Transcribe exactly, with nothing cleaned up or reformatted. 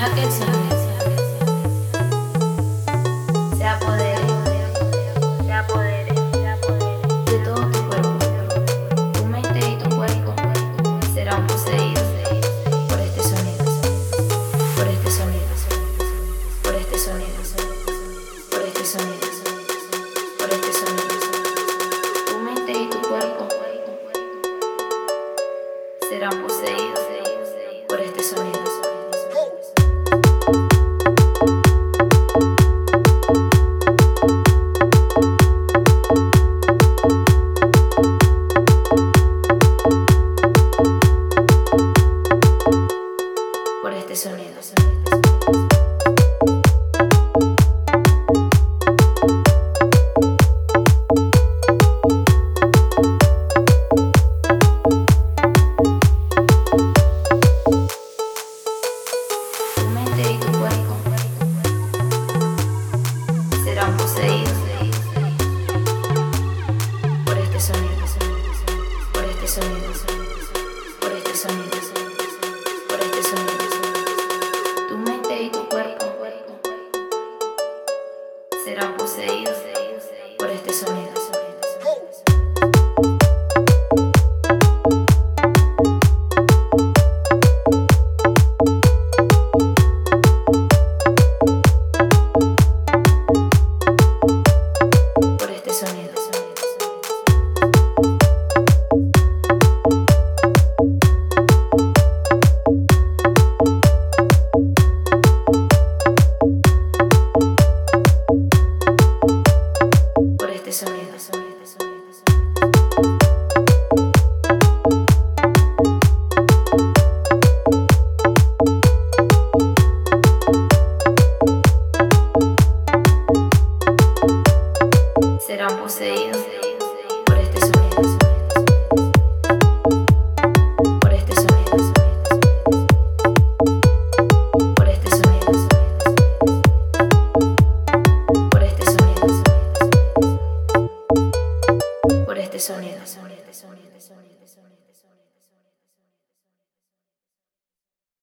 Deja que el sonido se apodere, se apodere, se apodere de todo tu cuerpo. Tu mente y tu cuerpo serán poseídos por este sonido, por este sonido, por este sonido, por este sonido, por este sonido. Tu mente y tu cuerpo serán poseídos por este sonido. Por este sonido. Tu mente y tu cuerpo serán poseídos por este sonido, por este sonido, por este sonido, por este sonido. Tu mente y tu cuerpo serán poseídos por este sonido. Por este sonido. Por este sonido. Serán poseídos